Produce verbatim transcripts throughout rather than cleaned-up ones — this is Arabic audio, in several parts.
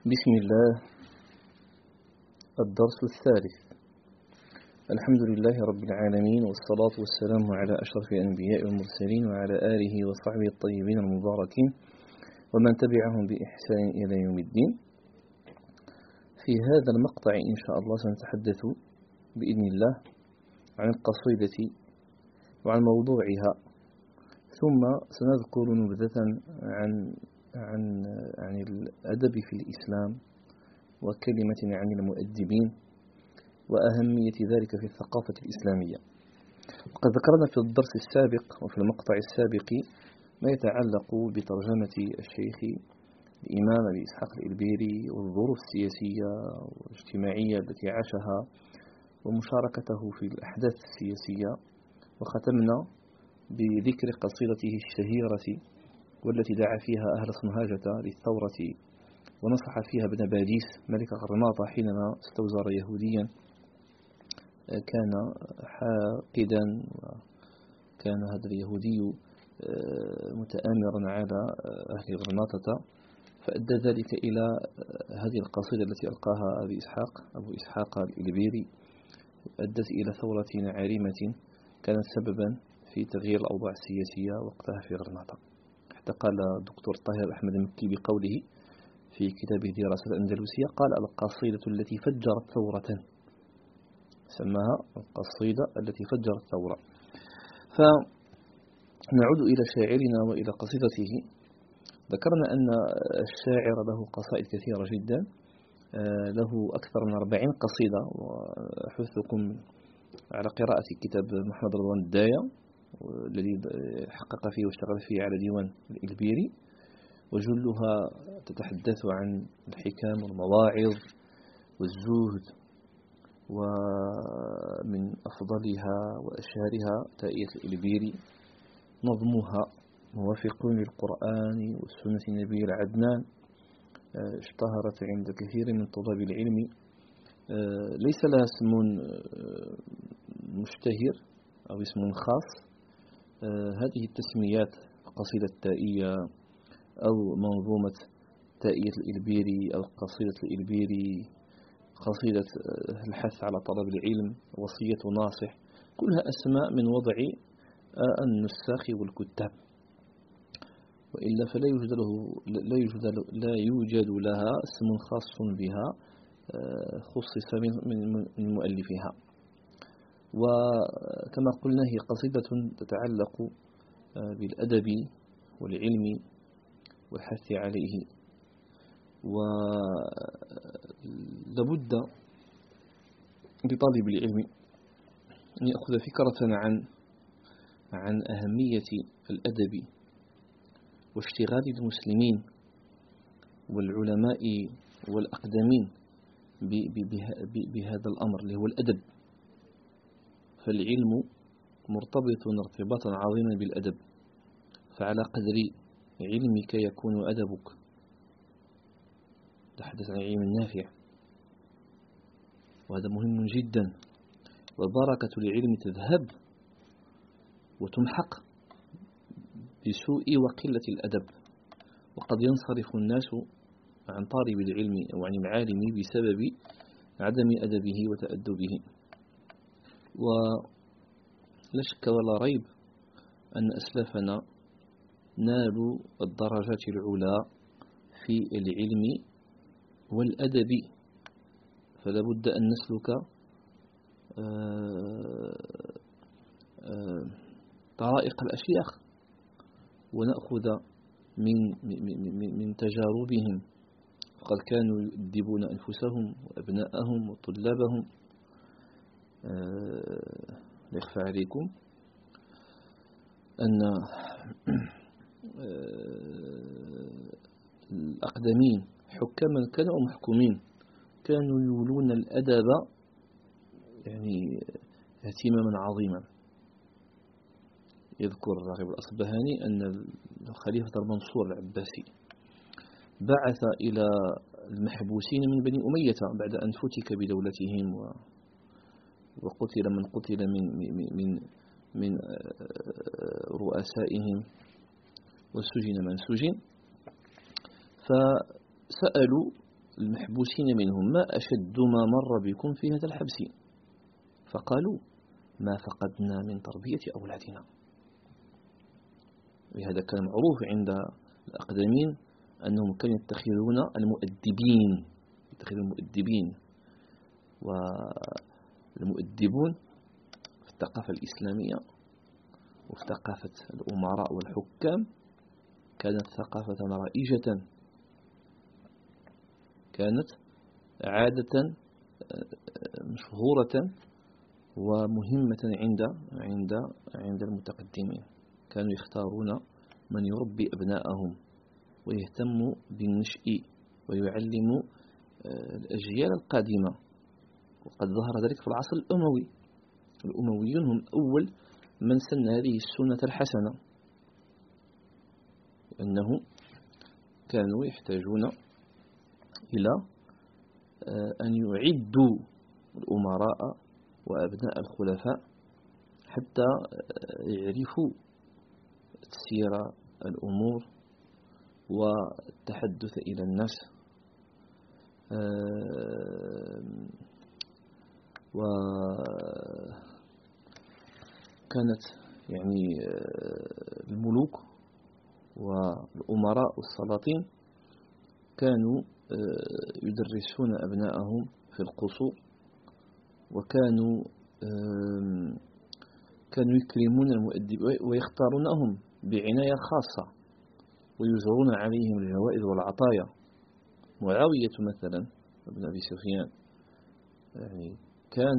بسم الله. الدرس الثالث. الحمد لله رب العالمين، والصلاة والسلام على أشرف الأنبياء والمرسلين وعلى آله وصحبه الطيبين المباركين ومن تبعهم بإحسان إلى يوم الدين. في هذا المقطع إن شاء الله سنتحدث بإذن الله عن القصيدة وعن موضوعها، ثم سنذكر نبذة عن عن عن الأدب في الإسلام وكلمة عن المؤدبين وأهمية ذلك في الثقافة الإسلامية. وقد ذكرنا في الدرس السابق وفي المقطع السابق ما يتعلق بترجمة الشيخ الإمام أبي إسحاق الإلبيري والظروف السياسية والاجتماعية التي عاشها ومشاركته في الأحداث السياسية، وختمنا بذكر قصيدته الشهيرة والتي دعا فيها أهل صنهاجة للثورة ونصح فيها ابن باديس ملك غرناطة حينما استوزر يهوديا كان حاقدا، وكان هذا اليهودي متآمرا على أهل غرناطة، فأدى ذلك إلى هذه القصيدة التي ألقاها أبي إسحاق أبو إسحاق الإلبيري، أدت إلى ثورة عارمة كانت سببا في تغيير الأوضاع السياسية وقتها في غرناطة. حتى قال الدكتور طاهر أحمد المكي بقوله في كتابه دراسة الأندلسية، قال: القصيدة التي فجرت ثورة، سماها القصيدة التي فجرت ثورة. فنعود إلى شاعرنا وإلى قصيدته. ذكرنا أن الشاعر له قصائد كثيرة جدا، له أكثر من أربعين قصيدة، وأحثكم على قراءة كتاب محمد رضوان الداية الذي حقق فيه واشتغل فيه على ديوان الإلبيري، وجلها تتحدث عن الحكام والمواعظ والزهد، ومن أفضلها وأشهرها تائية الإلبيري، نظمها موافق للقرآن والسنة النبي العدنان، اشتهرت عند كثير من طلاب العلم، ليس لها اسم مشتهر أو اسم خاص. هذه التسميات قصيدة التائية أو منظومة تائية الإلبيري أو قصيدة الإلبيري، قصيدة الحث على طلب العلم، وصية ناصح، كلها أسماء من وضع النساخ والكتاب، وإلا فلا يوجد له لا يوجد لا يوجد لها اسم خاص بها خصص من مؤلفها. وكما قلنا هي قصيدة تتعلق بالأدب والعلم والحث عليه، ولابد لطالب العلم أن يأخذ فكرة عن عن أهمية الأدب واشتغال المسلمين والعلماء والأقدمين بهذا الأمر اللي هو الأدب. فالعلم مرتبط ارتباطا عظيما بالأدب، فعلى قدر علمك يكون أدبك. تحدث عن العلم النافع، وهذا مهم جدا، وبركة العلم تذهب وتمحق بسوء وقلة الأدب، وقد ينصرف الناس عن طالب العلم أو عن العالم بسبب عدم أدبه وتأدبه. ولا شك ولا ريب أن أسلافنا نالوا الدرجات العلى في العلم والأدب، فلا بد أن نسلك طرائق الأشياخ ونأخذ من من من تجاربهم، فقد كانوا يؤدبون أنفسهم وأبناءهم وطلابهم. لا يخفى عليكم أن الأقدمين حكاما كانوا محكومين كانوا يولون الأدب يعني اهتماما عظيما. يذكر الراغب الأصبهاني أن الخليفة المنصور العباسي بعث إلى المحبوسين من بني أمية بعد أن فتك بدولتهم وقتل من قتل من من من رؤسائهم وسجن من سجن، فسألوا المحبوسين منهم: ما أشد ما مر بكم في هذا الحبس؟ فقالوا: ما فقدنا من تربية أولادنا. وهذا كان معروف عند الأقدمين أنهم كانوا يتخذون المؤدبين يتخذون المؤدبين والمؤدبون في الثقافة الإسلامية وفي ثقافة الأمراء والحكام كانت ثقافة رائجة، كانت عادة مشهورة ومهمة عند عند عند المتقدمين. كانوا يختارون من يربي أبناءهم ويهتم بالنشء ويعلم الأجيال القادمة. وقد ظهر ذلك في العصر الأموي. الأمويون هم أول من سن هذه السنة الحسنة، أنه كانوا يحتاجون إلى أن يعدوا الأمراء وأبناء الخلفاء حتى يعرفوا تسيير الأمور والتحدث إلى الناس. وكانت يعني الملوك والأمراء والسلاطين كانوا يدرسون أبنائهم في القصور، وكانوا كانوا يكرمون المؤدب ويختارونهم بعناية خاصة ويجرون عليهم الجوائز والعطايا. معاوية مثلا ابن أبي سفيان يعني كان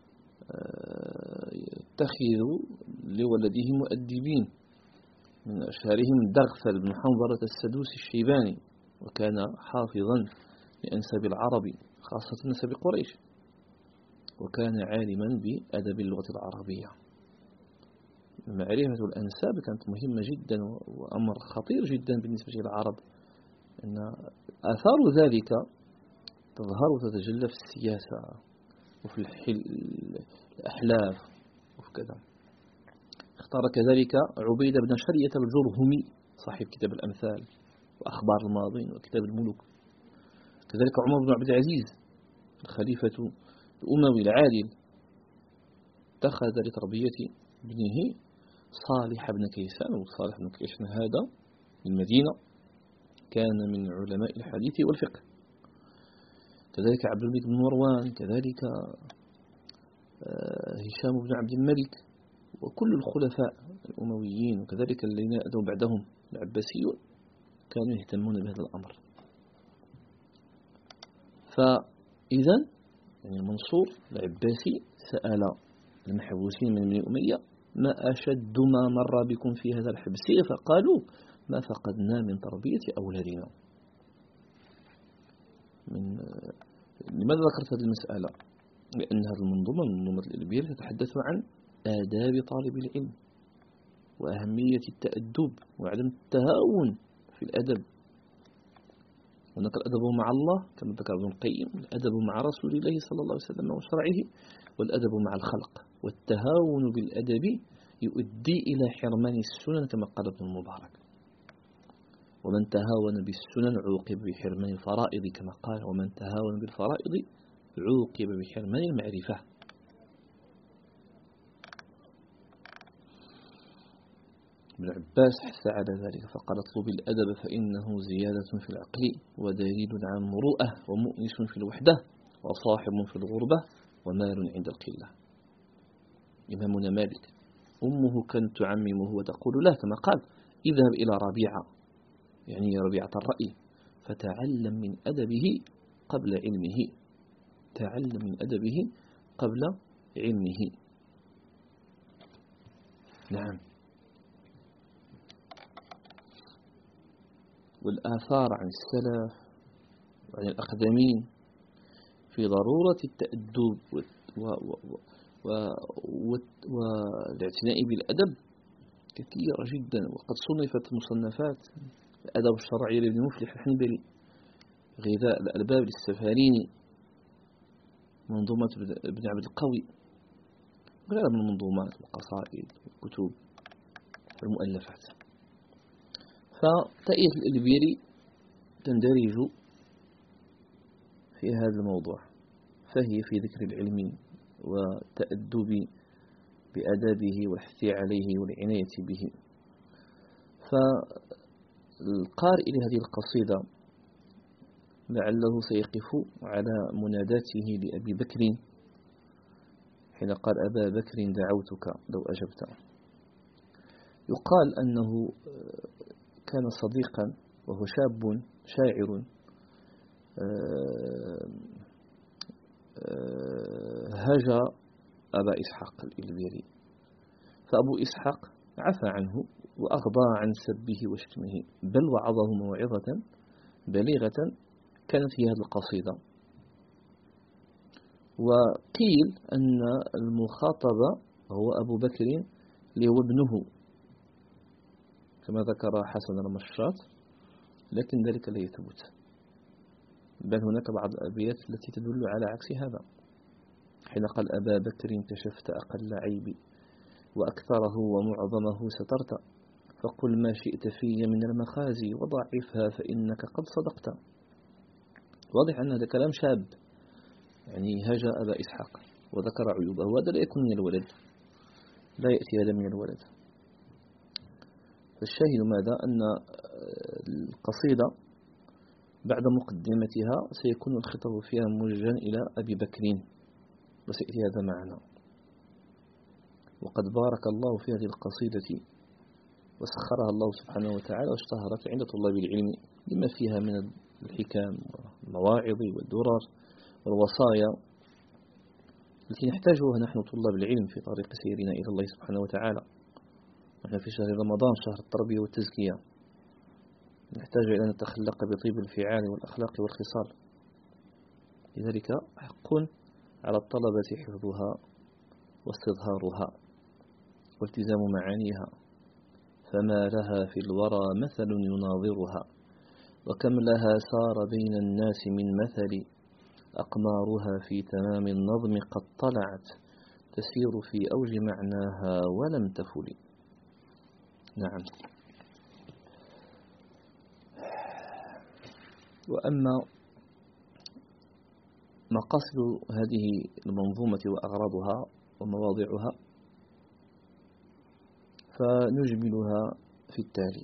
يتخذ لولده مؤدبين، من أشهرهم دغفل بن حنظلة السدوسي الشيباني، وكان حافظا لأنساب العرب خاصة نسب قريش، وكان عالما بأدب اللغة العربية. معرفة الأنساب كانت مهمة جدا وأمر خطير جدا بالنسبة للعرب، أن آثار ذلك تظهر وتتجلى في السياسة وفي الأحلاف وفي كذا. اختار كذلك عبيد بن شرية الجرهمي صاحب كتاب الأمثال وأخبار الماضين وكتاب الملوك. كذلك عمر بن عبد العزيز الخليفة الأموي العادل اتخذ لتربية ابنه صالح بن كيسان. وصالح بن كيسان هذا من المدينة، كان من علماء الحديث والفقه. كذلك عبد الملك بن مروان، كذلك هشام بن عبد الملك، وكل الخلفاء الأمويين، وكذلك الذين أتوا بعدهم العباسيون كانوا يهتمون بهذا الأمر. فإذا يعني المنصور العباسي سأل المحبوسين من بني أمية: ما أشد ما مر بكم في هذا الحبس؟ فقالوا: ما فقدنا من تربية أولادنا. من لماذا ذكرت هذه المسألة؟ لأن هذه المنظومة منظومة الإلبير تتحدث عن آداب طالب العلم وأهمية التأدب وعدم التهاون في الأدب. هناك الأدب مع الله كما ذكر ابن القيم، الأدب مع رسول الله صلى الله عليه وسلم وشرعه، والأدب مع الخلق. والتهاون بالأدب يؤدي إلى حرمان السنن كما قال ابن المبارك: ومن تهاون بالسنن عوقب بحرمان الفرائض، كما قال: ومن تهاون بالفرائض عوقب بحرمان المعرفة. ابن عباس حث على ذلك فقال: اطلب الأدب فإنه زيادة في العقل ودليل على المروءة ومؤنس في الوحدة وصاحب في الغربة ومال عند القلة. إمامنا مالك أمه كانت تعممه وتقول له كما قال: اذهب إلى ربيعة، يعني ربيعة الرأي، فتعلم من أدبه قبل علمه. تعلم من أدبه قبل علمه. نعم. والآثار عن السلف وعن الأقدمين في ضرورة التأدب والاعتناء بالأدب كثيرة جدا، وقد صنفت مصنفات الأدب الشرعي لابن مفلح الحنبلي، غذاء الألباب للسفاريني، منظومة ابن عبد القوي، غيرها من المنظومات والقصائد والكتب والمؤلفات. فتائية الإلبيري تندرج في هذا الموضوع، فهي في ذكر العلم وتأدب بأدابه والحث عليه والعناية به. فالقارئ لهذه القصيدة لعله سيقف على مناداته لأبي بكر حين قال أبا بكر دعوتك لو أجبت. يقال أنه كان صديقا وهو شاب شاعر هجا أبا إسحاق الإلبيري، فأبو إسحاق عفى عنه وأغضى عن سبه وشتمه، بل وعظه موعظة بليغة كانت في هذه القصيدة. وقيل أن المخاطب هو أبو بكر اللي هو ابنه كما ذكر حسن المشاط، لكن ذلك لا يثبت، بل هناك بعض الأبيات التي تدل على عكس هذا، حين قال أبا بكر كشفت أقل عيبي وأكثره ومعظمه سترت، فقل ما شئت في من المخازي وضعفها فإنك قد صدقت. واضح أن هذا كلام شاب، يعني هجا أبا إسحاق وذكر عيوبه، وهذا لا يكون من الولد، لا يأتي هذا من الولد. فالشاهد ماذا؟ أن القصيدة بعد مقدمتها سيكون الخطاب فيها موجها إلى أبي بكر، وسيأتي هذا معنا. وقد بارك الله في هذه القصيدة وسخرها الله سبحانه وتعالى واشتهرت عند طلاب العلم لما فيها من الحكام والمواعظ والدرر والوصايا التي نحتاجها نحن طلاب العلم في طريق سيرنا إلى الله سبحانه وتعالى. نحن في شهر رمضان، شهر التربية والتزكية، نحتاج إلى أن نتخلق بطيب الفعال والأخلاق والخصال. لذلك حق على الطلبة حفظها واستظهارها والتزام معانيها، فما لها في الورى مثل يناظرها، وكم لها سار بين الناس من مثل، أقمارها في تمام النظم قد طلعت، تسير في أوج معناها ولم تفل. نعم. وأما مقاصد هذه المنظومة وأغراضها ومواضعها فنجملها في التالي.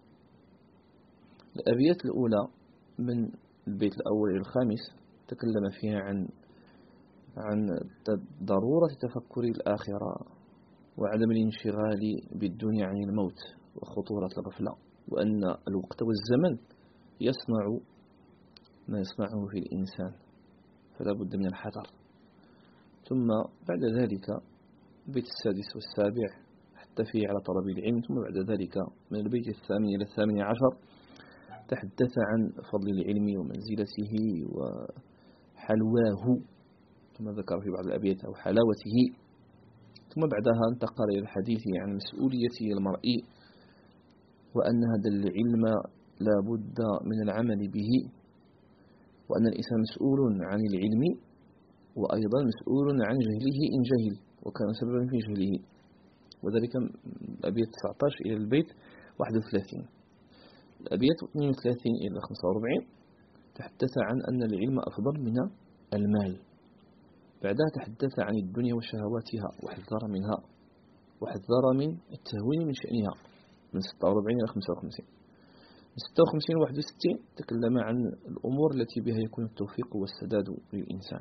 الأبيات الأولى من البيت الأول إلى الخامس تكلم فيها عن عن ضرورة تفكر الآخرة وعدم الانشغال بالدنيا عن الموت وخطورة الغفلة، وأن الوقت والزمن يصنع ما يصنعه في الإنسان، فلا بد من الحذر. ثم بعد ذلك البيت السادس والسابع حتى فيه على طلب العلم. ثم بعد ذلك من البيت الثامن إلى الثامن عشر تحدث عن فضل العلم ومنزلته وحلواه، ثم ذكر في بعض الأبيات أو حلاوته. ثم بعدها انتقل إلى الحديث عن مسؤولية المرء، وأن هذا العلم لا بد من العمل به، وأن الإنسان مسؤول عن العلم وأيضا مسؤول عن جهله إن جهل وكان سببا في جهله، وذلك الأبيات تسعة عشر إلى البيت واحد وثلاثين. الأبيات اثنين وثلاثين إلى خمسة وأربعين تحدث عن أن العلم أفضل من المال. بعدها تحدث عن الدنيا وشهواتها وحذر منها وحذر من التهوين من شأنها من ستة وأربعين إلى خمسة وخمسين. من ستة وخمسين إلى واحد وستين تكلم عن الأمور التي بها يكون التوفيق والسداد للإنسان،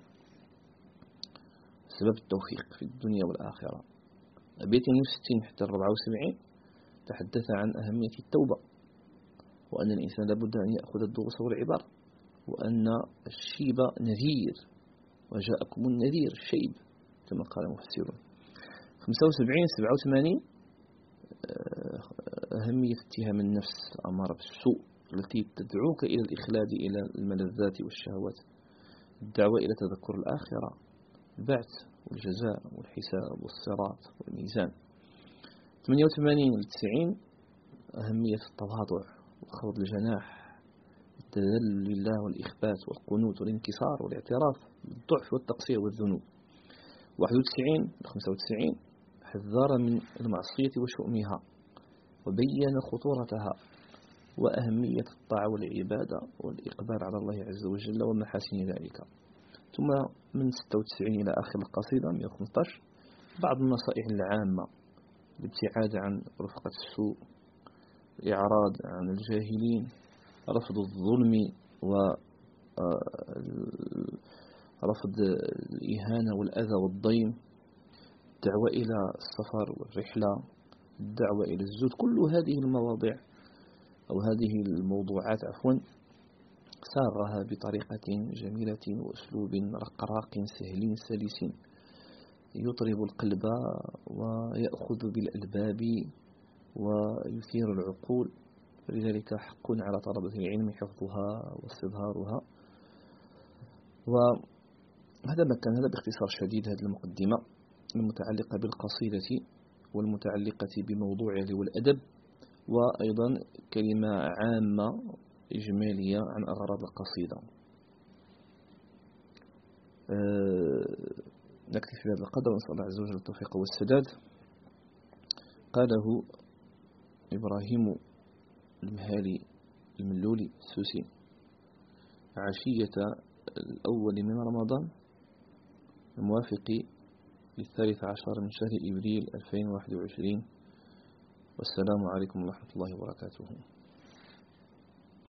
سبب التوفيق في الدنيا والآخرة. أبيات اثنين وستين حتى أربعة وسبعين تحدث عن أهمية التوبة، وأن الإنسان لابد أن يأخذ الدروس والعبر، وأن الشيب نذير وجاءكم النذير الشيب كما قال المفسرون. خمسة وسبعين سبعة وثمانين أهمية اتهام النفس الأمارة بالسوء التي تدعوك إلى الإخلاد إلى الملذات والشهوات، الدعوة إلى تذكر الآخرة، البعث والجزاء والحساب والصراط والميزان. ثمانية وثمانين إلى تسعين أهمية التواضع وخفض الجناح، التذلل لله والإخبات والقنوت والانكسار والاعتراف بالضعف والتقصير والذنوب. واحد وتسعين إلى خمسة وتسعين حذر من المعصية وشؤمها وبين خطورتها، وأهمية الطاعة والعبادة والإقبال على الله عز وجل ومحاسن ذلك. ثم من ستة وتسعين إلى آخر القصيدة مئة وخمسة عشر بعض النصائح العامة: الابتعاد عن رفقة السوء، الإعراض عن الجاهلين، رفض الظلم ورفض الإهانة والأذى والضيم، الدعوة إلى السفر والرحلة، الدعوة إلى الزهد. كل هذه المواضيع أو هذه الموضوعات عفوا ساغها بطريقة جميلة وأسلوب رقراق سهل سلس يطرب القلب ويأخذ بالألباب ويثير العقول، فلذلك حق على طلبة العلم حفظها واستظهارها. وهذا ما كان، هذا باختصار شديد هذه المقدمة المتعلقة بالقصيدة والمتعلقة بموضوعها والأدب، وأيضا كلمة عامة إجمالية عن أغراض القصيدة. أه نكتفي بهذا القدر ونسأل الله عز وجل التوفيق والسداد. قاله إبراهيم المهالي الملولي السوسي عشية الأول من رمضان الموافق للثالث عشر من شهر إبريل ألفين وواحد وعشرين. والسلام عليكم ورحمة الله وبركاته.